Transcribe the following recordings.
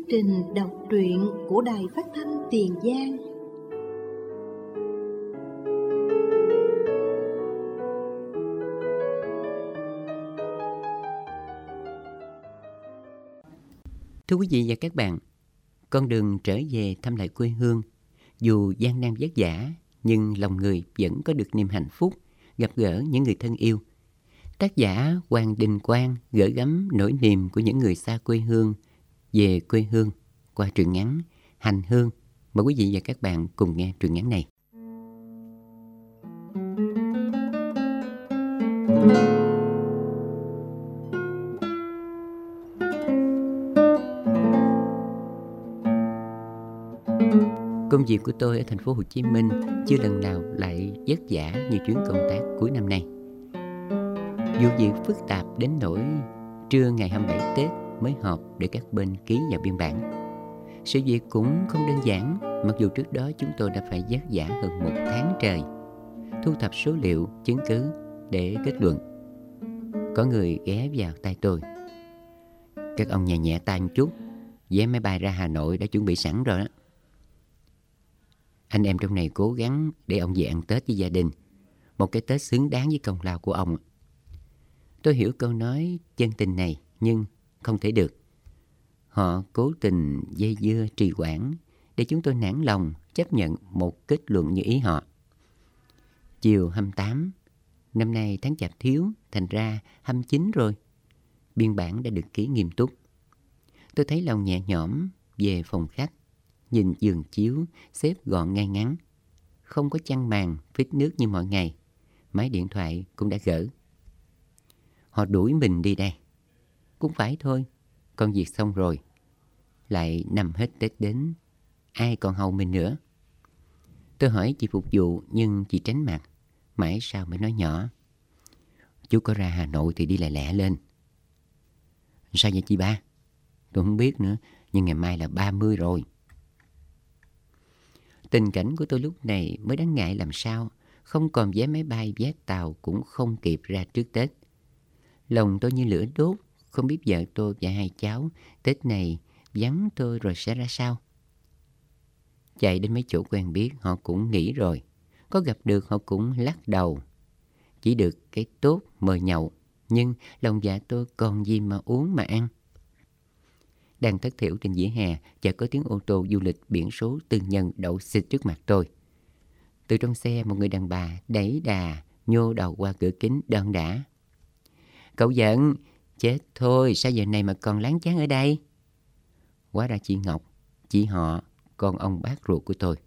trình đọc truyện của Đài Phát thanh Tiền Giang. Thưa quý vị và các bạn, con đường trở về thăm lại quê hương, dù gian nan vất vả, nhưng lòng người vẫn có được niềm hạnh phúc, gặp gỡ những người thân yêu. Tác giả Hoàng Đình Quang gửi gắm nỗi niềm của những người xa quê hương về quê hương qua truyện ngắn Hành Hương. Mời quý vị và các bạn cùng nghe truyện ngắn này. Công việc của tôi ở thành phố Hồ Chí Minh chưa lần nào lại vất vả như chuyến công tác cuối năm nay. Vụ việc phức tạp đến nỗi trưa ngày 27 Tết mới họp để các bên ký vào biên bản. Sự việc cũng không đơn giản, mặc dù trước đó chúng tôi đã phải vất vả hơn 1 tháng trời, thu thập số liệu, chứng cứ để kết luận. Có người ghé vào tai tôi: "Các ông nhẹ nhẹ tay một chút, vé máy bay ra Hà Nội đã chuẩn bị sẵn rồi đó. Anh em trong này cố gắng để ông về ăn Tết với gia đình, một cái Tết xứng đáng với công lao của ông." Tôi hiểu câu nói chân tình này, nhưng không thể được. Họ cố tình dây dưa trì hoãn để chúng tôi nản lòng chấp nhận một kết luận như ý họ. Chiều 28, năm nay tháng Chạp thiếu, thành ra 29 rồi. Biên bản đã được ký nghiêm túc. Tôi thấy lòng nhẹ nhõm về phòng khách, nhìn giường chiếu xếp gọn ngay ngắn, không có chăn màn phích nước như mọi ngày. Máy điện thoại cũng đã gỡ. Họ đuổi mình đi đây. Cũng phải thôi, công việc xong rồi. Lại nằm hết Tết đến, ai còn hầu mình nữa. Tôi hỏi chị phục vụ nhưng chị tránh mặt. Mãi sau mới nói nhỏ: "Chú có ra Hà Nội thì đi lẹ lẹ lên." "Sao vậy chị ba?" "Tôi không biết nữa, nhưng ngày mai là 30 rồi." Tình cảnh của tôi lúc này mới đáng ngại làm sao. Không còn vé máy bay, vé tàu cũng không kịp ra trước Tết. Lòng tôi như lửa đốt, không biết vợ tôi và 2 cháu Tết này vắng tôi rồi sẽ ra sao. Chạy đến mấy chỗ quen biết, họ cũng nghỉ rồi. Có gặp được họ cũng lắc đầu. Chỉ được cái tốt mời nhậu, nhưng lòng dạ tôi còn gì mà uống mà ăn. Đang thất thểu trên vỉa hè, chợt có tiếng ô tô du lịch biển số tư nhân đậu xịt trước mặt tôi. Từ trong xe, một người đàn bà đẩy đà nhô đầu qua cửa kính đon đả: "Cậu giận, chết thôi, sao giờ này mà còn láng chán ở đây?" Hóa ra chị Ngọc, chị họ, con ông bác ruột của tôi.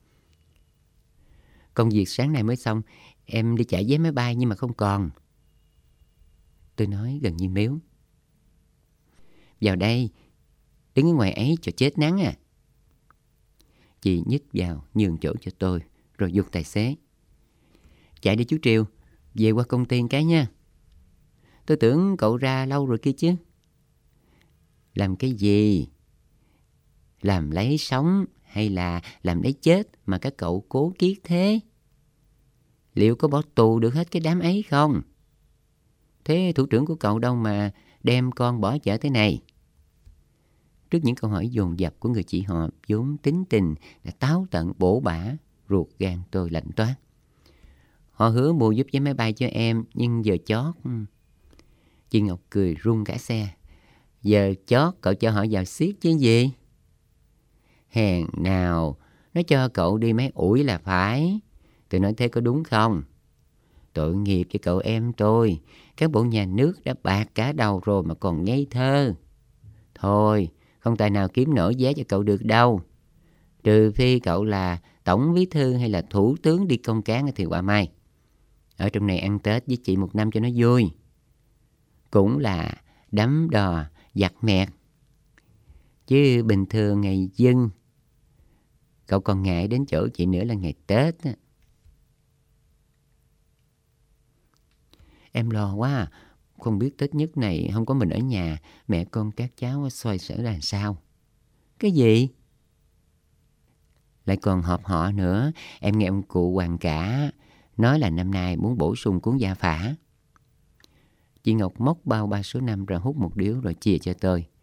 "Công việc sáng nay mới xong, em đi chạy vé máy bay nhưng mà không còn." Tôi nói gần như mếu: "Vào đây, đứng ở ngoài ấy cho chết nắng à." Chị nhích vào nhường chỗ cho tôi rồi giục tài xế: "Chạy đi chú Triều, về qua công ty cái nha." "Tôi tưởng cậu ra lâu rồi kia chứ." "Làm cái gì? Làm lấy sống hay là làm lấy chết mà các cậu cố kiết thế? Liệu có bỏ tù được hết cái đám ấy không? Thế thủ trưởng của cậu đâu mà đem con bỏ chở thế này?" Trước những câu hỏi dồn dập của người chị họ vốn tính tình đã táo tận bổ bả, ruột gan tôi lạnh toát. "Họ hứa mua giúp vé máy bay cho em, nhưng giờ chót." Chị Ngọc cười rung cả xe: "Giờ chót cậu cho họ vào xiết chứ gì? Hèn nào, nó cho cậu đi mấy ủi là phải. Tôi nói thế có đúng không? Tội nghiệp cho cậu em tôi, các bộ nhà nước đã bạc cả đầu rồi mà còn ngây thơ. Thôi, không tài nào kiếm nổi vé cho cậu được đâu. Trừ phi cậu là tổng bí thư hay là thủ tướng đi công cán thì quả may. Ở trong này ăn Tết với chị 1 năm cho nó vui. Cũng là đắm đò, giặt mẹt. Chứ bình thường ngày dân, cậu còn ngại đến chỗ chị nữa là ngày Tết á." "Em lo quá à. Không biết Tết nhất này không có mình ở nhà, mẹ con các cháu xoay sở ra làm sao." "Cái gì?" "Lại còn họp họ nữa. Em nghe ông cụ Hoàng Cả nói là năm nay muốn bổ sung cuốn gia phả." Chị Ngọc móc bao 3 số 5 ra hút một điếu rồi chia cho tôi.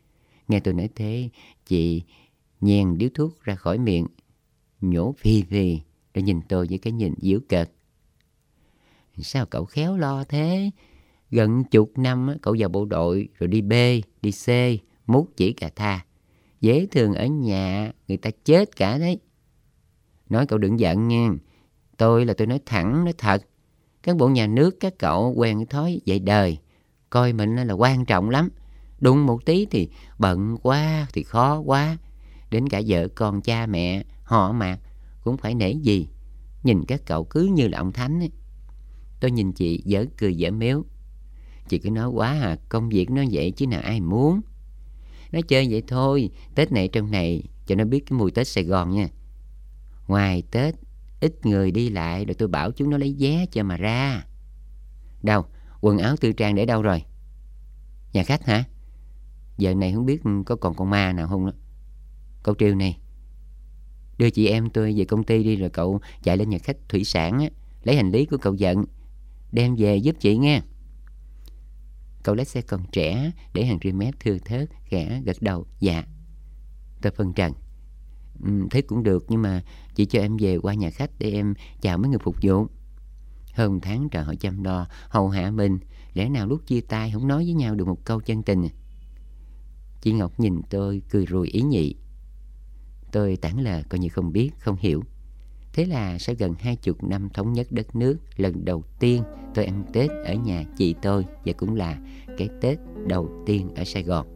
Nghe tôi nói thế, chị nhèn điếu thuốc ra khỏi miệng, nhổ phì phì, rồi nhìn tôi với cái nhìn giễu cợt. Sao cậu khéo lo thế? Gần chục năm cậu vào bộ đội, rồi đi B, đi C, mút chỉ cà tha. Dễ thường ở nhà người ta chết cả đấy. Nói cậu đừng giận nha. Tôi nói thẳng, nói thật. Cán bộ nhà nước các cậu quen cái thói dạy đời, coi mình là quan trọng lắm. Đụng một tí thì bận quá, thì khó quá. Đến cả vợ con cha mẹ, họ mạc cũng phải nể gì. Nhìn các cậu cứ như là ông thánh ấy. Tôi nhìn chị dở cười dở méo. Chị cứ nói quá à, công việc nó vậy chứ nào ai muốn. Nói chơi vậy thôi, Tết này trong này cho nó biết cái mùi Tết Sài Gòn nha. Ngoài Tết ít người đi lại, rồi tôi bảo chúng nó lấy vé cho mà ra. Đâu, quần áo tư trang để đâu rồi? Nhà khách hả? Giờ này không biết có còn con ma nào không đó. Cậu Triều này, đưa chị em tôi về công ty đi, rồi cậu chạy lên nhà khách thủy sản á, lấy hành lý của cậu giận, đem về giúp chị nghe. Cậu lái xe còn trẻ, để hàng ri mép thưa thớt, khẽ gật đầu dạ. Tôi phân trần. Thế cũng được, nhưng mà chị cho em về qua nhà khách để em chào mấy người phục vụ. Hơn tháng trời họ chăm lo hầu hạ mình, lẽ nào lúc chia tay không nói với nhau được một câu chân tình. Chị Ngọc nhìn tôi cười rùi ý nhị. Tôi tản lờ coi như không biết, không hiểu. Thế là sau gần 20 năm thống nhất đất nước, lần đầu tiên tôi ăn Tết ở nhà chị tôi, và cũng là cái Tết đầu tiên ở Sài Gòn.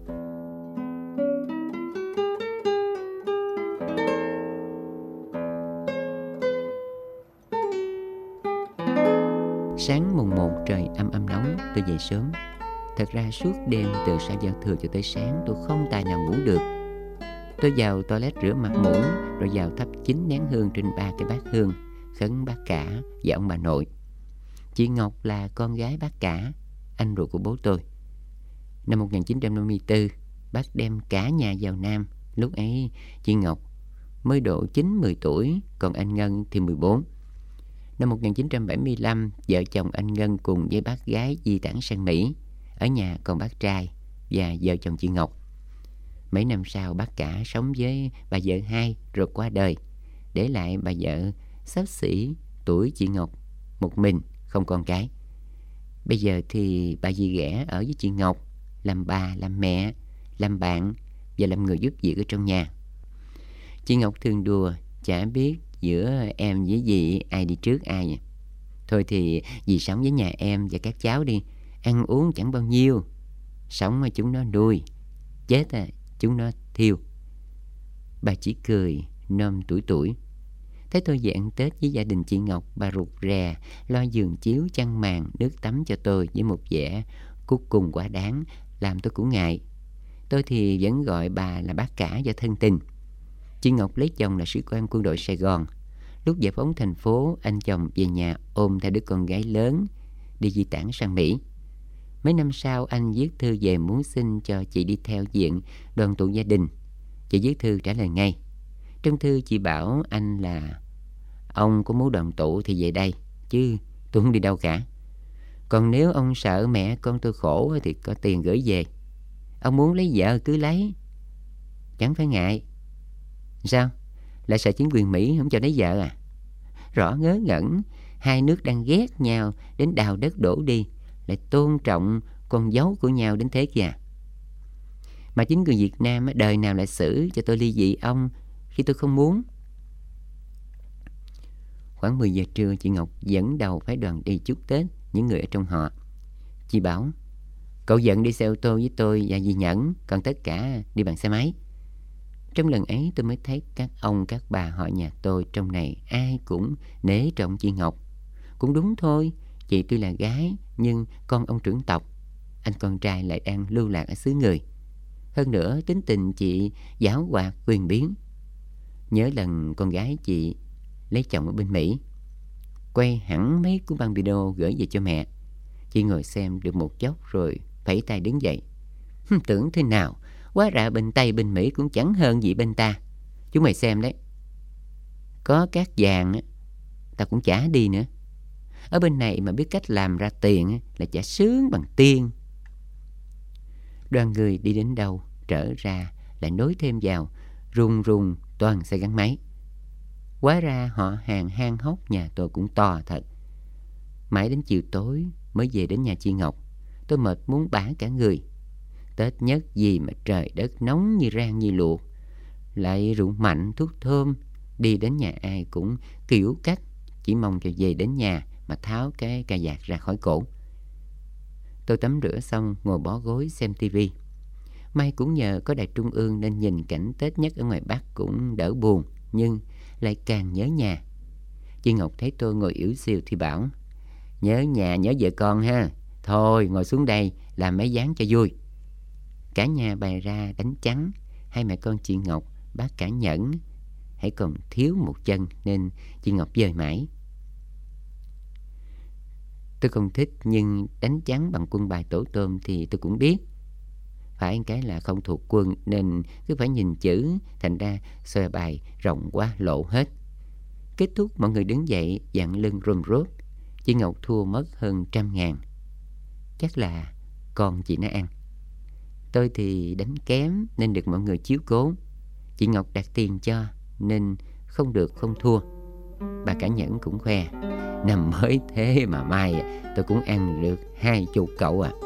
Sáng mùng 1 trời âm nóng, tôi dậy sớm. Thật ra suốt đêm từ sau giao thừa cho tới sáng tôi không tài nào ngủ được. Tôi vào toilet rửa mặt mũi, rồi vào thắp 9 nén hương trên 3 cái bát hương, khấn bác cả và ông bà nội. Chị Ngọc là con gái bác cả, anh ruột của bố tôi. Năm 1954, bác đem cả nhà vào Nam. Lúc ấy chị Ngọc mới độ 9-10 tuổi, còn anh Ngân thì 14. Năm 1975, vợ chồng anh Ngân cùng với bác gái di tản sang Mỹ. Ở nhà còn bác trai và vợ chồng chị Ngọc. Mấy năm sau, bác cả sống với bà vợ hai rồi qua đời, để lại bà vợ xấp xỉ tuổi chị Ngọc, một mình, không con cái. Bây giờ thì bà dì ghẻ ở với chị Ngọc, làm bà, làm mẹ, làm bạn và làm người giúp việc ở trong nhà. Chị Ngọc thường đùa, chả biết giữa em với dì ai đi trước ai. Thôi thì dì sống với nhà em và các cháu đi, ăn uống chẳng bao nhiêu. Sống mà chúng nó nuôi, chết chúng nó thiêu. Bà chỉ cười, nôm tuổi. Thấy tôi về ăn Tết với gia đình chị Ngọc, bà rụt rè, lo giường chiếu, chăn màn, nước tắm cho tôi với một vẻ cuối cùng quá đáng, làm tôi cũng ngại. Tôi thì vẫn gọi bà là bác cả do thân tình. Chị Ngọc lấy chồng là sĩ quan quân đội Sài Gòn. Lúc giải phóng thành phố, anh chồng về nhà ôm theo đứa con gái lớn, đi di tản sang Mỹ. Mấy năm sau, anh viết thư về muốn xin cho chị đi theo diện đoàn tụ gia đình. Chị viết thư trả lời ngay. Trong thư chị bảo anh là: ông có muốn đoàn tụ thì về đây, chứ tôi không đi đâu cả. Còn nếu ông sợ mẹ con tôi khổ thì có tiền gửi về. Ông muốn lấy vợ cứ lấy, chẳng phải ngại. Sao? Lại sợ chính quyền Mỹ không cho lấy vợ à? Rõ ngớ ngẩn, hai nước đang ghét nhau đến đào đất đổ đi, lại tôn trọng con dấu của nhau đến thế kìa. Mà chính quyền Việt Nam đời nào lại xử cho tôi ly dị ông khi tôi không muốn. Khoảng 10 giờ trưa, chị Ngọc dẫn đầu phái đoàn đi chúc Tết những người ở trong họ. Chị bảo: cậu dẫn đi xe ô tô với tôi và dì Nhẫn, còn tất cả đi bằng xe máy. Trong lần ấy tôi mới thấy các ông các bà họ nhà tôi trong này ai cũng nể trọng chị Ngọc. Cũng đúng thôi, chị tuy là gái nhưng con ông trưởng tộc, anh con trai lại đang lưu lạc ở xứ người. Hơn nữa tính tình chị giảo hoạt quyền biến. Nhớ lần con gái chị lấy chồng ở bên Mỹ, quay hẳn mấy cuốn băng video gửi về cho mẹ. Chị ngồi xem được một chốc rồi phẩy tay đứng dậy. Tưởng thế nào, hóa ra bên Tây bên Mỹ cũng chẳng hơn gì bên ta. Chúng mày xem đấy, có cát vàng ta cũng chả đi nữa. Ở bên này mà biết cách làm ra tiền là chả sướng bằng tiên. Đoàn người đi đến đâu trở ra lại nối thêm vào, rùng rùng toàn xe gắn máy. Hóa ra họ hàng hang hốc nhà tôi cũng to thật. Mãi đến chiều tối mới về đến nhà chị Ngọc. Tôi mệt muốn bã cả người. Tết nhất gì mà trời đất nóng như rang như luộc, lại rượu mạnh thuốc thơm, đi đến nhà ai cũng kiểu cách, chỉ mong cho về đến nhà mà tháo cái cà vạt ra khỏi cổ. Tôi tắm rửa xong ngồi bó gối xem tivi. May cũng nhờ có đài trung ương nên nhìn cảnh Tết nhất ở ngoài Bắc cũng đỡ buồn, nhưng lại càng nhớ nhà. Chị Ngọc thấy tôi ngồi ỉu xìu thì bảo: nhớ nhà nhớ vợ con ha, thôi ngồi xuống đây làm mấy ván cho vui. Cả nhà bày ra đánh trắng. Hai mẹ con chị Ngọc bác cả nhẫn, hãy còn thiếu một chân nên chị Ngọc dời mãi. Tôi không thích, nhưng đánh trắng bằng quân bài tổ tôm thì tôi cũng biết. Phải cái là không thuộc quân nên cứ phải nhìn chữ, thành ra xòe bài rộng quá lộ hết. Kết thúc mọi người đứng dậy dặn lưng rôm rốt. Chị Ngọc thua mất hơn 100.000. Chắc là con chị nó ăn. Tôi thì đánh kém nên được mọi người chiếu cố. Chị Ngọc đặt tiền cho nên không được không thua. Bà cả Nhẫn cũng khoe: năm mới thế mà mai tôi cũng ăn được 20 cậu à.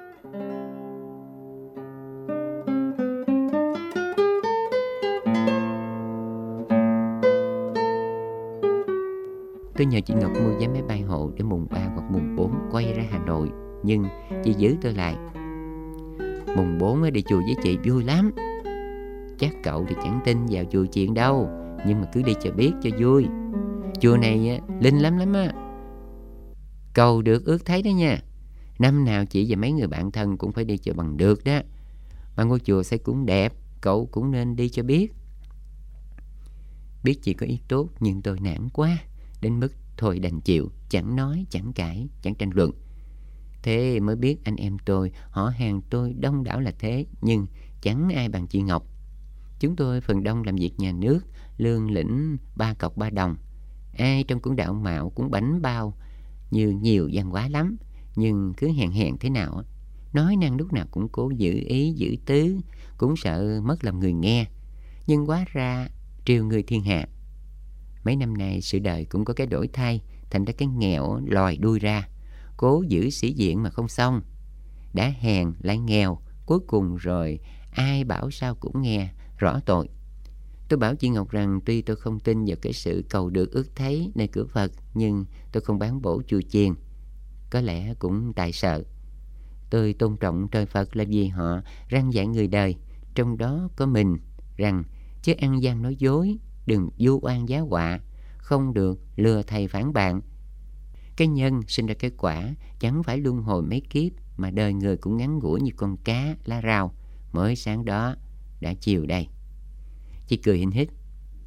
Tôi nhờ chị Ngọc mua vé máy bay hộ để mùng 3 hoặc mùng 4 quay ra Hà Nội, nhưng chị giữ tôi lại. Mùng 4 đi chùa với chị vui lắm. Chắc cậu thì chẳng tin vào chùa chuyện đâu, nhưng mà cứ đi cho biết cho vui. Chùa này linh lắm á. Cầu được ước thấy đó nha. Năm nào chị và mấy người bạn thân cũng phải đi cho bằng được đó. Mà ngôi chùa xây cũng đẹp, cậu cũng nên đi cho biết. Biết chị có ý tốt nhưng tôi nản quá, đến mức thôi đành chịu, chẳng nói, chẳng cãi, chẳng tranh luận. Thế mới biết anh em tôi, họ hàng tôi đông đảo là thế, nhưng chẳng ai bằng chị Ngọc. Chúng tôi phần đông làm việc nhà nước, lương lĩnh 3 cọc 3 đồng. Ai trong cũng đạo mạo, cũng bánh bao, như nhiều văn hóa lắm, nhưng cứ hèn hèn thế nào. Nói năng lúc nào cũng cố giữ ý giữ tứ, cũng sợ mất lòng người nghe, nhưng hóa ra triều người thiên hạ. Mấy năm nay sự đời cũng có cái đổi thay, thành ra cái nghèo lòi đuôi ra, cố giữ sĩ diện mà không xong. Đã hèn lại nghèo, cuối cùng rồi ai bảo sao cũng nghe rõ tội. Tôi bảo chị Ngọc rằng tuy tôi không tin vào cái sự cầu được ước thấy nơi cửa Phật, nhưng tôi không bán bổ chùa chiền. Có lẽ cũng tại sợ. Tôi tôn trọng trời Phật là vì họ răn dạy người đời, trong đó có mình, rằng chứ ăn gian nói dối, đừng vu oan giá họa, không được lừa thầy phản bạn. Cái nhân sinh ra cái quả, chẳng phải luân hồi mấy kiếp, mà đời người cũng ngắn ngủi như con cá lá rau, mới sáng đó đã chiều đây. Chị cười hinh hít: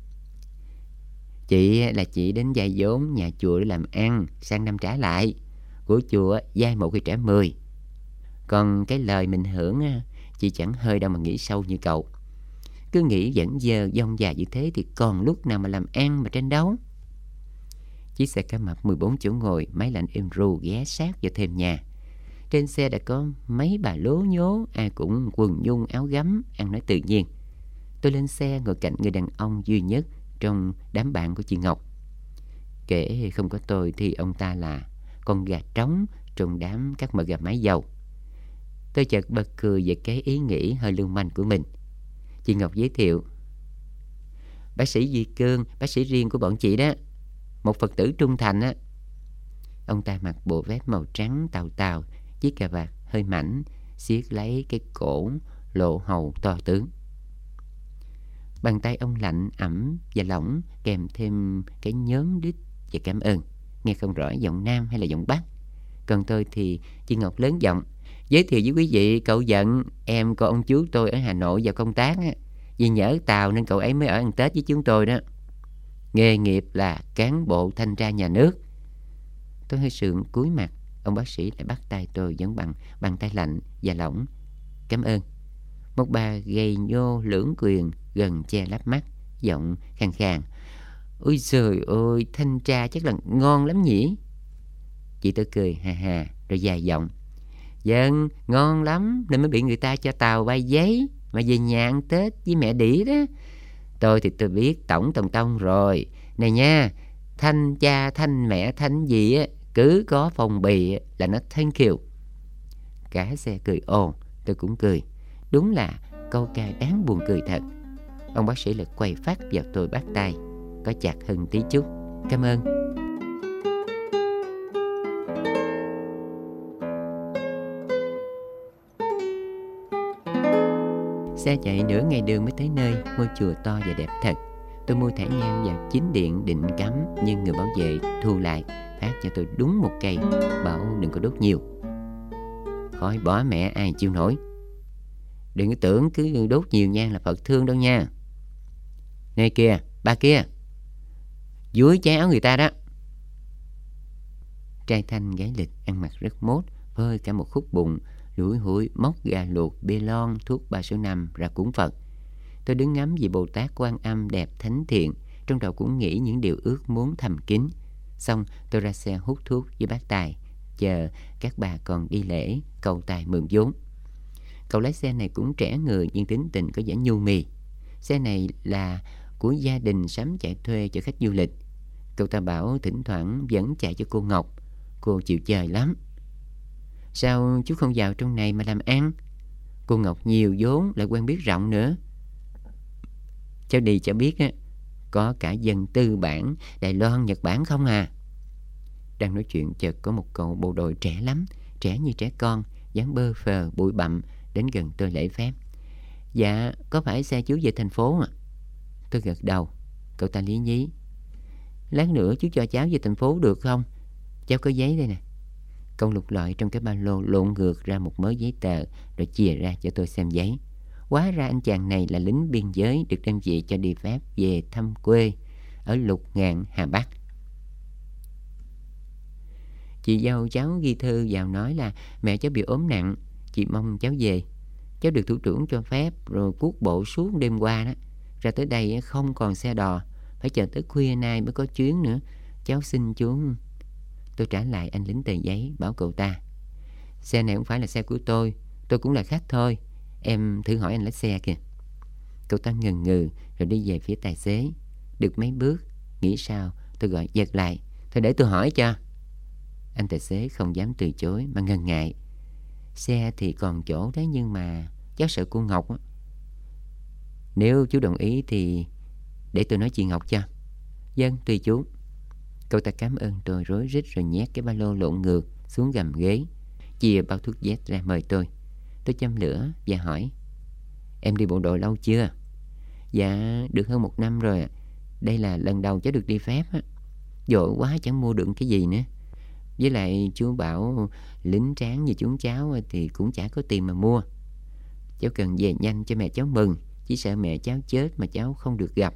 chị là chị đến vay vốn nhà chùa để làm ăn, sang năm trả lại. Của chùa vay 1 thì trả 10. Còn cái lời mình hưởng chị chẳng hơi đâu mà nghĩ sâu như cậu. Cứ nghĩ dẫn dơ dông dài như thế thì còn lúc nào mà làm ăn mà tranh đấu. Chiếc xe cá mập 14 chỗ ngồi, máy lạnh êm ru ghé sát vào thềm nhà. Trên xe đã có mấy bà lố nhố, ai cũng quần nhung áo gấm, ăn nói tự nhiên. Tôi lên xe ngồi cạnh người đàn ông duy nhất trong đám bạn của chị Ngọc. Kể không có tôi thì ông ta là con gà trống trong đám các mợ gà mái dầu. Tôi chợt bật cười về cái ý nghĩ hơi lưu manh của mình. Chị Ngọc giới thiệu: bác sĩ Duy Cương, bác sĩ riêng của bọn chị đó, một Phật tử trung thành á. Ông ta mặc bộ vest màu trắng tàu tàu, chiếc cà vạt hơi mảnh, siết lấy cái cổ lộ hầu to tướng. Bàn tay ông lạnh, ẩm và lỏng, kèm thêm cái nhóm đít và cảm ơn. Nghe không rõ giọng Nam hay là giọng Bắc. Còn tôi thì chị Ngọc lớn giọng: giới thiệu với quý vị, cậu Dận, em có ông chú tôi ở Hà Nội vào công tác á. Vì nhỡ Tàu nên cậu ấy mới ở ăn Tết với chúng tôi đó. Nghề nghiệp là cán bộ thanh tra nhà nước. Tôi hơi sượng cúi mặt. Ông bác sĩ lại bắt tay tôi vẫn bằng bàn tay lạnh và lỏng: cảm ơn. Một bà gầy nhô lưỡng quyền gần che lắp mắt, giọng khàn khàn: ôi trời ơi, thanh tra chắc là ngon lắm nhỉ? Chị tôi cười hà hà rồi dài giọng: vâng, ngon lắm nên mới bị người ta cho Tàu bay giấy, mà về nhà ăn Tết với mẹ đĩ đó. Tôi thì tôi biết tổng tông rồi. Này nha, thanh cha, thanh mẹ, thanh gì á, cứ có phong bì là nó thank you. Cả xe cười ồn, tôi cũng cười. Đúng là câu ca đáng buồn cười thật. Ông bác sĩ lại quay phát vào tôi bắt tay, có chặt hơn tí chút. Cảm ơn. Xe chạy nửa ngày đường mới tới nơi, ngôi chùa to và đẹp thật. Tôi mua thẻ nhang vào chính điện định cắm, nhưng người bảo vệ thu lại, phát cho tôi đúng một cây, bảo đừng có đốt nhiều. Khỏi bỏ mẹ ai chịu nổi. Đừng có tưởng cứ đốt nhiều nhang là Phật thương đâu nha. Này kìa, bà kia, dúi trái áo người ta đó. Trai thanh gái lịch ăn mặc rất mốt, phơi cả một khúc bụng, lủi hủi móc gà luộc, bê lon, thuốc 3 số 5 ra cúng Phật. Tôi đứng ngắm vị Bồ Tát Quan Âm đẹp thánh thiện, trong đầu cũng nghĩ những điều ước muốn thầm kín. Xong tôi ra xe hút thuốc với bác Tài, chờ các bà còn đi lễ cầu tài mượn vốn. Cậu lái xe này cũng trẻ người nhưng tính tình có vẻ nhu mì. Xe này là của gia đình sắm chạy thuê cho khách du lịch. Cậu ta bảo thỉnh thoảng vẫn chạy cho cô Ngọc. Cô chịu chơi lắm. Sao chú không vào trong này mà làm ăn? Cô Ngọc nhiều vốn, lại quen biết rộng nữa. Cháu đi cho biết á, có cả dân tư bản Đài Loan, Nhật Bản không à. Đang nói chuyện chợt có một cậu bộ đội trẻ lắm, trẻ như trẻ con, dáng bơ phờ bụi bặm, đến gần tôi lễ phép. Dạ, có phải xe chú về thành phố à? Tôi gật đầu. Cậu ta lý nhí. Lát nữa chú cho cháu về thành phố được không? Cháu có giấy đây nè. Cậu lục lọi trong cái ba lô, lộn ngược ra một mớ giấy tờ, rồi chìa ra cho tôi xem giấy. Hóa ra anh chàng này là lính biên giới, được đơn vị cho đi phép về thăm quê ở Lục Ngạn, Hà Bắc. Chị dâu cháu ghi thư vào nói là mẹ cháu bị ốm nặng, chị mong cháu về. Cháu được thủ trưởng cho phép, rồi cuốc bộ xuống đêm qua đó. Ra tới đây không còn xe đò, phải chờ tới khuya nay mới có chuyến nữa. Cháu xin chú. Tôi trả lại anh lính tờ giấy, bảo cậu ta. Xe này không phải là xe của tôi cũng là khách thôi. Em thử hỏi anh lái xe kìa. Cậu ta ngần ngừ rồi đi về phía tài xế. Được mấy bước, nghĩ sao, tôi gọi giật lại. Thôi để tôi hỏi cho. Anh tài xế không dám từ chối mà ngần ngại. Xe thì còn chỗ đấy, nhưng mà cháu sợ cô Ngọc á. Nếu chú đồng ý thì để tôi nói chị Ngọc cho. Vâng, tùy chú. Cậu ta cảm ơn tôi rối rít rồi nhét cái ba lô lộn ngược xuống gầm ghế, chia bao thuốc Z ra mời tôi. Tôi châm lửa và hỏi. Em đi bộ đội lâu chưa? Dạ, được hơn 1 năm rồi. Đây là lần đầu cháu được đi phép á. Vội quá chẳng mua được cái gì nữa. Với lại chú bảo lính tráng như chúng cháu thì cũng chả có tiền mà mua. Cháu cần về nhanh cho mẹ cháu mừng, chỉ sợ mẹ cháu chết mà cháu không được gặp.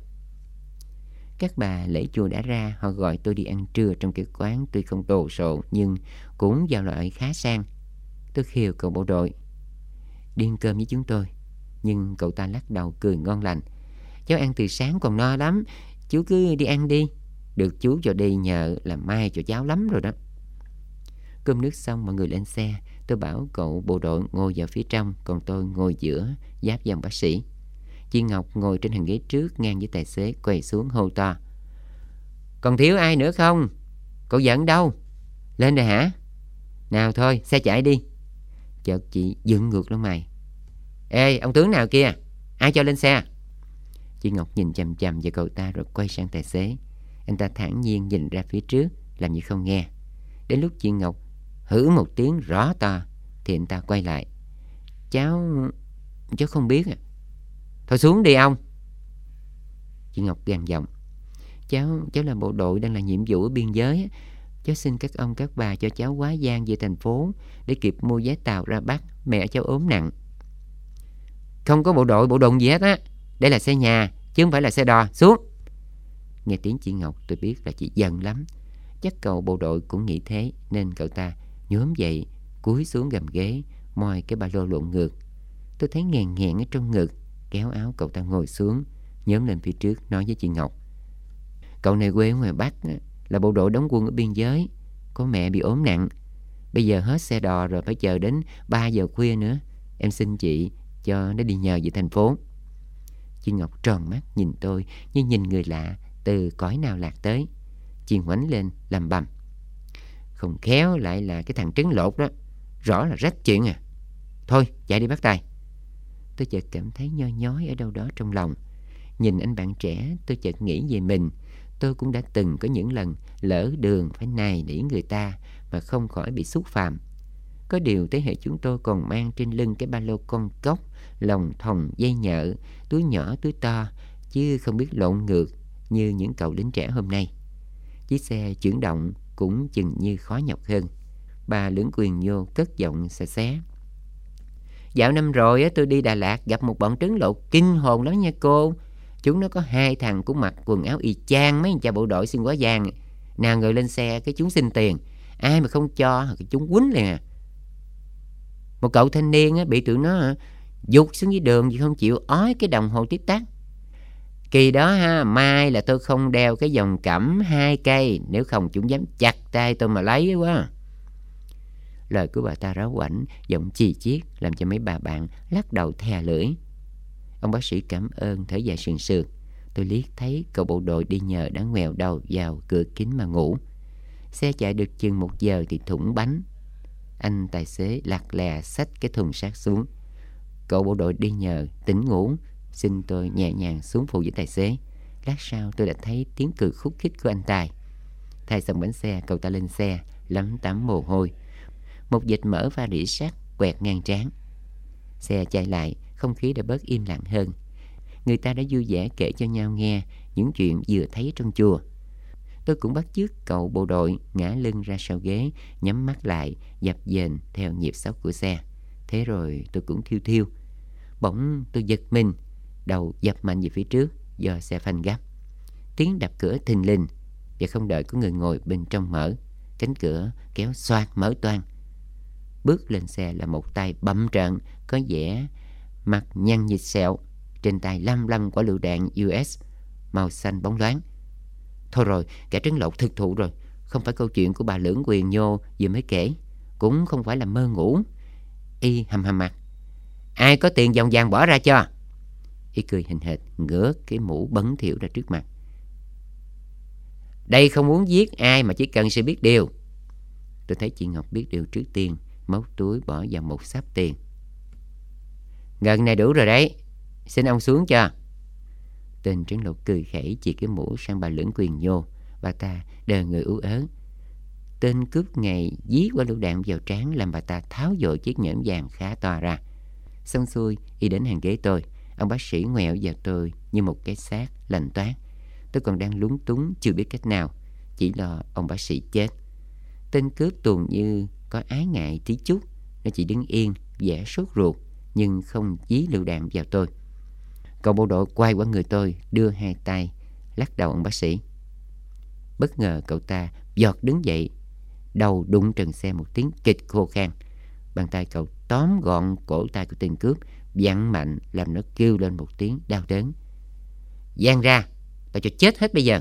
Các bà lễ chùa đã ra, họ gọi tôi đi ăn trưa trong cái quán tuy không đồ sộ nhưng cũng vào loại khá sang. Tôi khiêu cậu bộ đội. Đi ăn cơm với chúng tôi. Nhưng cậu ta lắc đầu cười ngon lành. Cháu ăn từ sáng còn no lắm, chú cứ đi ăn đi. Được chú cho đi nhờ là may cho cháu lắm rồi đó. Cơm nước xong mọi người lên xe. Tôi bảo cậu bộ đội ngồi vào phía trong, còn tôi ngồi giữa giáp dòng bác sĩ. Chị Ngọc ngồi trên hàng ghế trước ngang với tài xế, quay xuống hô to. Còn thiếu ai nữa không? Cậu giận đâu? Lên đây hả? Nào thôi, xe chạy đi. Chợt chị dựng ngược lông mày. Ê, ông tướng nào kia? Ai cho lên xe? Chị Ngọc nhìn chằm chằm vào cậu ta rồi quay sang tài xế. Anh ta thản nhiên nhìn ra phía trước, làm như không nghe. Đến lúc chị Ngọc hử một tiếng rõ to thì anh ta quay lại. Cháu không biết à. Thôi xuống đi ông. Chị Ngọc gằn giọng. Cháu là bộ đội đang làm nhiệm vụ ở biên giới. Cháu xin các ông các bà cho cháu quá giang về thành phố để kịp mua vé tàu ra Bắc. Mẹ cháu ốm nặng. Không có bộ đội bộ đồn gì hết á. Đây là xe nhà chứ không phải là xe đò. Xuống. Nghe tiếng chị Ngọc tôi biết là chị giận lắm. Chắc cậu bộ đội cũng nghĩ thế, nên cậu ta nhốm dậy, cúi xuống gầm ghế, moi cái ba lô lộn ngược. Tôi thấy nghèn nghẹn ở trong ngực, kéo áo cậu ta ngồi xuống, nhớm lên phía trước nói với chị Ngọc. Cậu này quê ở ngoài Bắc, là bộ đội đóng quân ở biên giới, có mẹ bị ốm nặng. Bây giờ hết xe đò rồi, phải chờ đến 3 giờ khuya nữa. Em xin chị cho nó đi nhờ về thành phố. Chị Ngọc tròn mắt nhìn tôi như nhìn người lạ từ cõi nào lạc tới. Chị ngoảnh lên lầm bầm: Không khéo lại là cái thằng trứng lột đó, rõ là rách chuyện à. Thôi chạy đi bắt tay. Tôi chợt cảm thấy nhoi nhói ở đâu đó trong lòng. Nhìn anh bạn trẻ, tôi chợt nghĩ về mình. Tôi cũng đã từng có những lần lỡ đường phải nài nỉ người ta mà không khỏi bị xúc phạm. Có điều thế hệ chúng tôi còn mang trên lưng cái ba lô con cóc, lòng thòng dây nhợ, túi nhỏ túi to, chứ không biết lộn ngược như những cậu lính trẻ hôm nay. Chiếc xe chuyển động cũng chừng như khó nhọc hơn. Bà Lưỡng Quyền vô cất giọng xè xé: Dạo năm rồi tôi đi Đà Lạt gặp một bọn trứng lột kinh hồn lắm nha cô. Chúng nó có 2 thằng cũng mặc quần áo y chang mấy anh cha bộ đội xuyên quá giang. Nào người lên xe cái chúng xin tiền, ai mà không cho chúng quýnh liền à. Một cậu thanh niên bị tụi nó giục xuống dưới đường vì không chịu ói cái đồng hồ tiếp tắc. Kỳ đó mai là tôi không đeo cái vòng cẩm 2 cây, nếu không chúng dám chặt tay tôi mà lấy quá. Lời của bà ta ráo quảnh, giọng chì chiết làm cho mấy bà bạn lắc đầu thè lưỡi. Ông bác sĩ cảm ơn thở dài sườn sượt. Tôi liếc thấy cậu bộ đội đi nhờ đã ngoèo đầu vào cửa kính mà ngủ. Xe chạy được chừng 1 giờ thì thủng bánh. Anh tài xế lặt lè xách cái thùng xác xuống. Cậu bộ đội đi nhờ tỉnh ngủ, xin tôi nhẹ nhàng xuống phụ với tài xế. Lát sau tôi đã thấy tiếng cười khúc khích của anh Tài. Thay xong bánh xe, cậu ta lên xe lấm tấm mồ hôi. Một vệt mỡ pha rỉ sắt quẹt ngang trán. Xe chạy lại, không khí đã bớt im lặng hơn. Người ta đã vui vẻ kể cho nhau nghe những chuyện vừa thấy trong chùa. Tôi cũng bắt chước cậu bộ đội ngã lưng ra sau ghế, nhắm mắt lại, dập dềnh theo nhịp xốc của xe. Thế rồi tôi cũng thiêu thiêu. Bỗng tôi giật mình, đầu dập mạnh về phía trước do xe phanh gấp. Tiếng đập cửa thình lình, và không đợi có người ngồi bên trong mở, cánh cửa kéo xoạt mở toang. Bước lên xe là một tay bậm trợn, có vẻ mặt nhăn như sẹo, trên tay lăm lăm quả lựu đạn US màu xanh bóng loáng. Thôi rồi, kẻ trứng lột thực thụ rồi. Không phải câu chuyện của bà Lưỡng Quyền Nhô vừa mới kể, cũng không phải là mơ ngủ. Y hầm hầm mặt: Ai có tiền vòng vàng bỏ ra cho. Y cười hình hệt, ngửa cái mũ bẩn thỉu ra trước mặt. Đây không muốn giết ai mà chỉ cần sự biết điều. Tôi thấy chị Ngọc biết điều trước tiên, móc túi bỏ vào một xáp tiền. Gần này đủ rồi đấy, xin ông xuống cho. Tên trứng lột cười khẩy chỉ cái mũ sang bà Lưỡng Quyền Nhô. Bà ta đờ người ú ớ. Tên cướp ngày dí quả lựu đạn vào trán làm bà ta tháo dội chiếc nhẫn vàng khá to ra. Xong xuôi, Y đến hàng ghế tôi. Ông bác sĩ ngoẹo vào tôi như một cái xác lạnh toát. Tôi còn đang lúng túng chưa biết cách nào, chỉ lo ông bác sĩ chết. Tên cướp tuồn như có ái ngại tí chút. Nó chỉ đứng yên, vẻ sốt ruột, nhưng không dí lựu đạn vào tôi. Cậu bộ đội quay qua người tôi, đưa 2 tay lắc đầu ông bác sĩ. Bất ngờ cậu ta giọt đứng dậy, đầu đụng trần xe một tiếng kịch khô khan. Bàn tay cậu tóm gọn cổ tay của tên cướp, vặn mạnh làm nó kêu lên một tiếng đau đớn. Giang ra, tao cho chết hết bây giờ.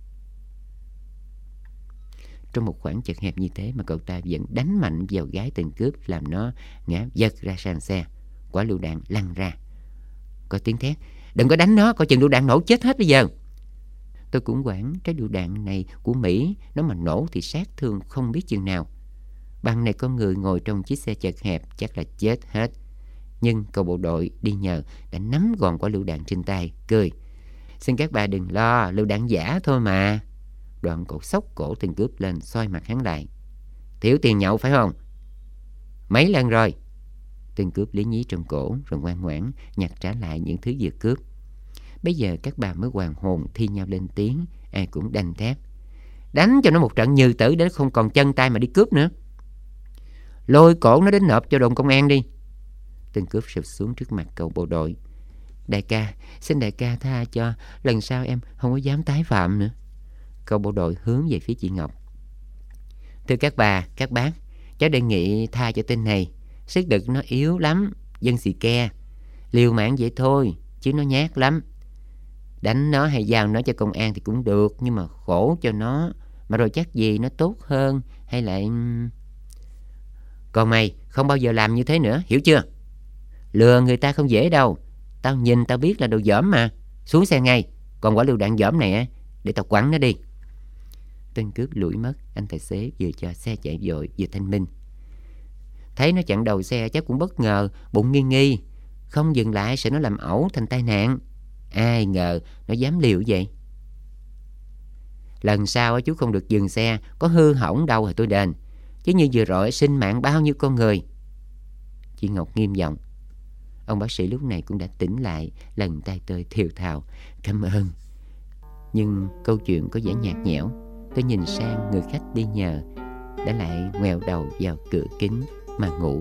Trong một khoảng chật hẹp như thế mà cậu ta vẫn đánh mạnh vào gái tên cướp, làm nó ngã giật ra sàn xe. Quả lựu đạn lăn ra. Có tiếng thét: Đừng có đánh nó, coi chừng lựu đạn nổ chết hết bây giờ. Tôi cũng quản trái lựu đạn này của Mỹ, nó mà nổ thì sát thương không biết chừng nào. Ban này có người ngồi trong chiếc xe chật hẹp chắc là chết hết. Nhưng cậu bộ đội đi nhờ đã nắm gọn quả lựu đạn trên tay, cười: Xin các bà đừng lo, lựu đạn giả thôi mà. Đoạn cậu xốc cổ tên cướp lên, soi mặt hắn lại. Thiếu tiền nhậu phải không? Mấy lần rồi? Tên cướp lý nhí trong cổ rồi ngoan ngoãn nhặt trả lại những thứ vừa cướp. Bây giờ các bà mới hoàn hồn thi nhau lên tiếng, ai cũng đanh thép: Đánh cho nó một trận như tử để nó không còn chân tay mà đi cướp nữa. Lôi cổ nó đến nộp cho đồn công an đi. Tên cướp sụp xuống trước mặt cậu bộ đội. Đại ca, xin đại ca tha cho, lần sau em không có dám tái phạm nữa. Cậu bộ đội hướng về phía chị Ngọc. Thưa các bà, các bác, cháu đề nghị tha cho tên này. Sức lực nó yếu lắm, dân xì ke. Liều mạng vậy thôi, chứ nó nhát lắm. Đánh nó hay giao nó cho công an thì cũng được, nhưng mà khổ cho nó. Mà rồi chắc gì nó tốt hơn, hay lại... Còn mày không bao giờ làm như thế nữa, hiểu chưa? Lừa người ta không dễ đâu. Tao nhìn tao biết là đồ dởm mà. Xuống xe ngay. Còn quả lựu đạn dởm này á, để tao quẳng nó đi. Tên cướp lủi mất. Anh tài xế vừa cho xe chạy vội vừa thanh minh. Thấy nó chặn đầu xe chắc cũng bất ngờ, bụng nghi nghi. Không dừng lại sợ nó làm ẩu thành tai nạn. Ai ngờ nó dám liều vậy. Lần sau chú không được dừng xe. Có hư hỏng đâu thì tôi đền. Chứ như vừa rồi sinh mạng bao nhiêu con người. Chị Ngọc nghiêm giọng. Ông bác sĩ lúc này cũng đã tỉnh lại, lần tay tôi thều thào. Cảm ơn. Nhưng câu chuyện có vẻ nhạt nhẽo. Tôi nhìn sang người khách đi nhờ, đã lại ngoẹo đầu vào cửa kính mà ngủ.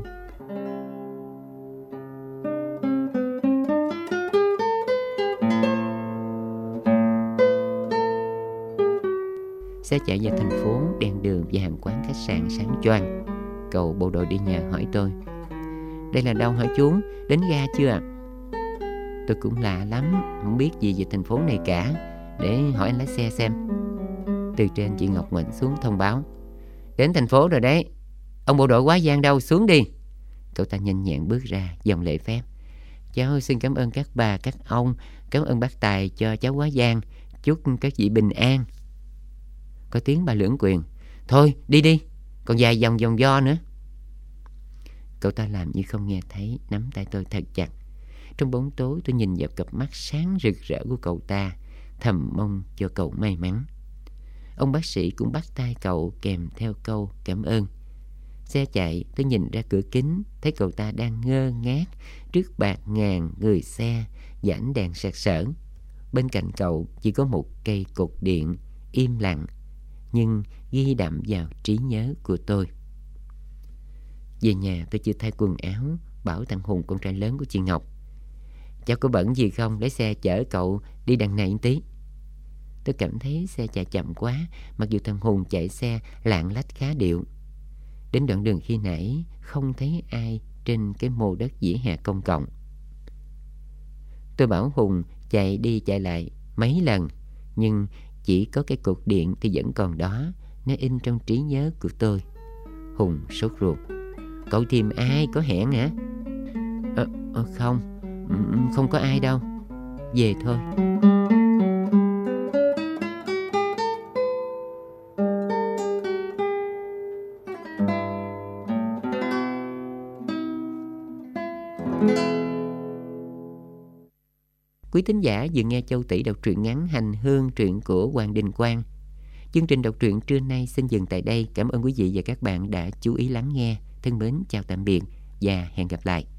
Xe chạy vào thành phố, đèn đường và hàng quán khách sạn sáng choang. Cậu bộ đội đi nhờ hỏi tôi. Đây là đâu hả chú? Đến ga chưa? Tôi cũng lạ lắm, không biết gì về thành phố này cả. Để hỏi anh lái xe xem. Từ trên chị Ngọc ngoảnh xuống thông báo. Đến thành phố rồi đấy. Ông bộ đội Quá Giang đâu, xuống đi. Cậu ta nhanh nhẹn bước ra, dòng lễ phép. Cháu xin cảm ơn các bà, các ông. Cảm ơn bác Tài cho cháu Quá Giang. Chúc các vị bình an. Có tiếng bà lưỡng quyền. Thôi đi đi, còn vài vòng vòng vo nữa. Cậu ta làm như không nghe thấy, nắm tay tôi thật chặt. Trong bóng tối tôi nhìn vào cặp mắt sáng rực rỡ của cậu ta, thầm mong cho cậu may mắn. Ông bác sĩ cũng bắt tay cậu kèm theo câu cảm ơn. Xe chạy, tôi nhìn ra cửa kính, thấy cậu ta đang ngơ ngác trước bạt ngàn người xe và ánh đèn sặc sỡ. Bên cạnh cậu chỉ có một cây cột điện im lặng, nhưng ghi đậm vào trí nhớ của tôi. Về nhà tôi chưa thay quần áo, bảo thằng Hùng con trai lớn của chị Ngọc. Cháu có bận gì không, lấy xe chở cậu đi đằng này một tí. Tôi cảm thấy xe chạy chậm quá, mặc dù thằng Hùng chạy xe lạng lách khá điệu. Đến đoạn đường khi nãy không thấy ai trên cái mô đất vỉa hè công cộng. Tôi bảo Hùng chạy đi chạy lại mấy lần, nhưng chỉ có cái cột điện thì vẫn còn đó. Nó in trong trí nhớ của tôi. Hùng sốt ruột. Cậu tìm ai, có hẹn hả? Không có ai đâu. Về thôi. Quý thính giả vừa nghe Châu Tỷ đọc truyện ngắn Hành Hương, truyện của Hoàng Đình Quang. Chương trình đọc truyện trưa nay xin dừng tại đây. Cảm ơn quý vị và các bạn đã chú ý lắng nghe. Thân mến chào tạm biệt và hẹn gặp lại.